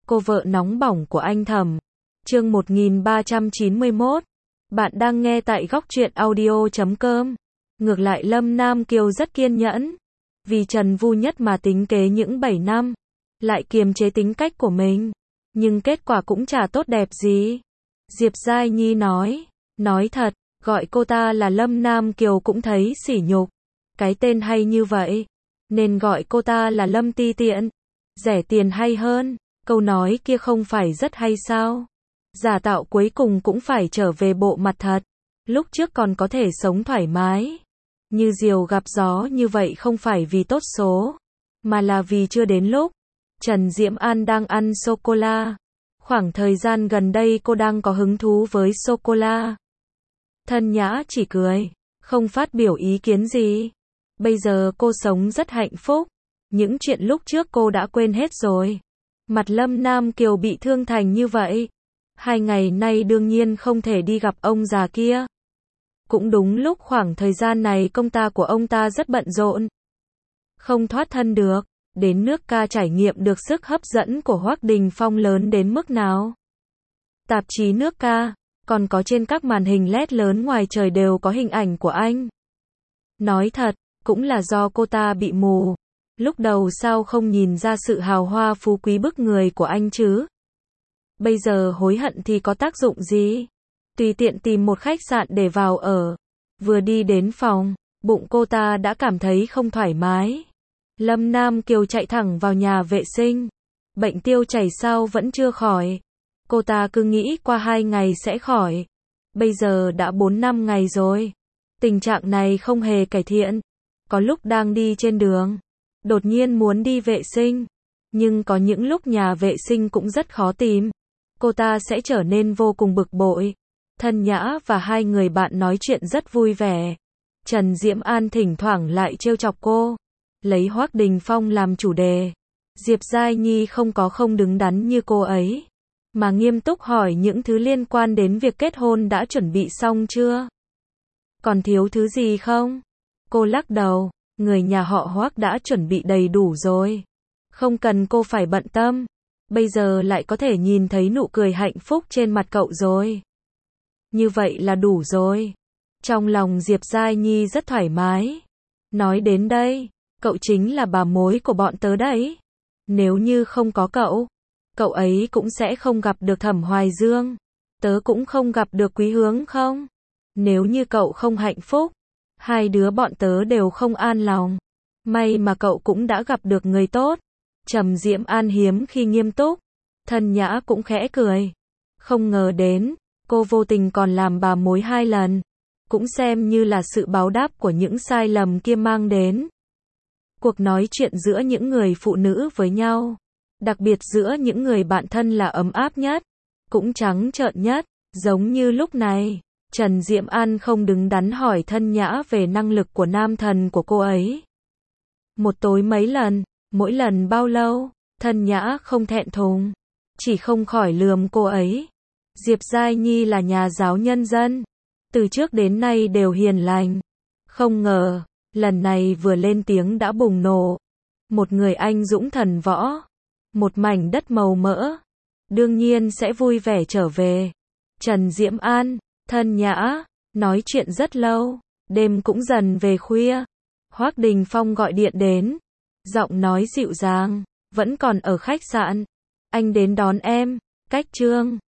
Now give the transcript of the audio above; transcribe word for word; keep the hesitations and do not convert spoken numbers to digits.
cô vợ nóng bỏng của anh Thẩm. Chương một nghìn ba trăm chín mươi mốt. Bạn đang nghe tại góc truyện audio chấm com. Ngược lại Lâm Nam Kiều rất kiên nhẫn. Vì Trần Vu Nhất mà tính kế những bảy năm. Lại kiềm chế tính cách của mình. Nhưng kết quả cũng chả tốt đẹp gì. Diệp Giai Nhi nói. Nói thật, gọi cô ta là Lâm Nam Kiều cũng thấy sỉ nhục. Cái tên hay như vậy. Nên gọi cô ta là Lâm Ti Tiện. Rẻ tiền hay hơn. Câu nói kia không phải rất hay sao? Giả tạo cuối cùng cũng phải trở về bộ mặt thật. Lúc trước còn có thể sống thoải mái. Như diều gặp gió như vậy không phải vì tốt số. Mà là vì chưa đến lúc. Trần Diễm An đang ăn sô-cô-la. Khoảng thời gian gần đây cô đang có hứng thú với sô-cô-la. Thân Nhã chỉ cười. Không phát biểu ý kiến gì. Bây giờ cô sống rất hạnh phúc. Những chuyện lúc trước cô đã quên hết rồi. Mặt Lâm Nam Kiều bị thương thành như vậy. Hai ngày nay đương nhiên không thể đi gặp ông già kia. Cũng đúng lúc khoảng thời gian này công ta của ông ta rất bận rộn. Không thoát thân được. Đến nước ca trải nghiệm được sức hấp dẫn của Hoắc Đình Phong lớn đến mức nào. Tạp chí nước ca, còn có trên các màn hình led lớn ngoài trời đều có hình ảnh của anh. Nói thật, cũng là do cô ta bị mù. Lúc đầu sao không nhìn ra sự hào hoa phú quý bức người của anh chứ? Bây giờ hối hận thì có tác dụng gì? Tùy tiện tìm một khách sạn để vào ở. Vừa đi đến phòng, bụng cô ta đã cảm thấy không thoải mái. Lâm Nam Kiều chạy thẳng vào nhà vệ sinh. Bệnh tiêu chảy sao vẫn chưa khỏi. Cô ta cứ nghĩ qua hai ngày sẽ khỏi. Bây giờ đã bốn năm ngày rồi. Tình trạng này không hề cải thiện. Có lúc đang đi trên đường. Đột nhiên muốn đi vệ sinh. Nhưng có những lúc nhà vệ sinh cũng rất khó tìm. Cô ta sẽ trở nên vô cùng bực bội. Thân Nhã và hai người bạn nói chuyện rất vui vẻ. Trần Diễm An thỉnh thoảng lại trêu chọc cô. Lấy Hoắc Đình Phong làm chủ đề. Diệp Giai Nhi không có không đứng đắn như cô ấy. Mà nghiêm túc hỏi những thứ liên quan đến việc kết hôn đã chuẩn bị xong chưa? Còn thiếu thứ gì không? Cô lắc đầu. Người nhà họ Hoắc đã chuẩn bị đầy đủ rồi. Không cần cô phải bận tâm. Bây giờ lại có thể nhìn thấy nụ cười hạnh phúc trên mặt cậu rồi. Như vậy là đủ rồi. Trong lòng Diệp Giai Nhi rất thoải mái. Nói đến đây, cậu chính là bà mối của bọn tớ đấy. Nếu như không có cậu, cậu ấy cũng sẽ không gặp được Thẩm Hoài Dương. Tớ cũng không gặp được Quý Hướng không? Nếu như cậu không hạnh phúc, hai đứa bọn tớ đều không an lòng. May mà cậu cũng đã gặp được người tốt. Trầm Diễm An hiếm khi nghiêm túc. Thân Nhã cũng khẽ cười. Không ngờ đến, cô vô tình còn làm bà mối hai lần. Cũng xem như là sự báo đáp của những sai lầm kia mang đến. Cuộc nói chuyện giữa những người phụ nữ với nhau, đặc biệt giữa những người bạn thân là ấm áp nhất, cũng trắng trợn nhất, giống như lúc này. Trần Diễm An không đứng đắn hỏi Thân Nhã về năng lực của nam thần của cô ấy. Một tối mấy lần, mỗi lần bao lâu, Thân Nhã không thẹn thùng, chỉ không khỏi lườm cô ấy. Diệp Giai Nhi là nhà giáo nhân dân, từ trước đến nay đều hiền lành. Không ngờ, lần này vừa lên tiếng đã bùng nổ. Một người anh dũng thần võ, một mảnh đất màu mỡ, đương nhiên sẽ vui vẻ trở về. Trần Diễm An, Thân Nhã, nói chuyện rất lâu, đêm cũng dần về khuya. Hoắc Đình Phong gọi điện đến, giọng nói dịu dàng, vẫn còn ở khách sạn. Anh đến đón em, cách Trương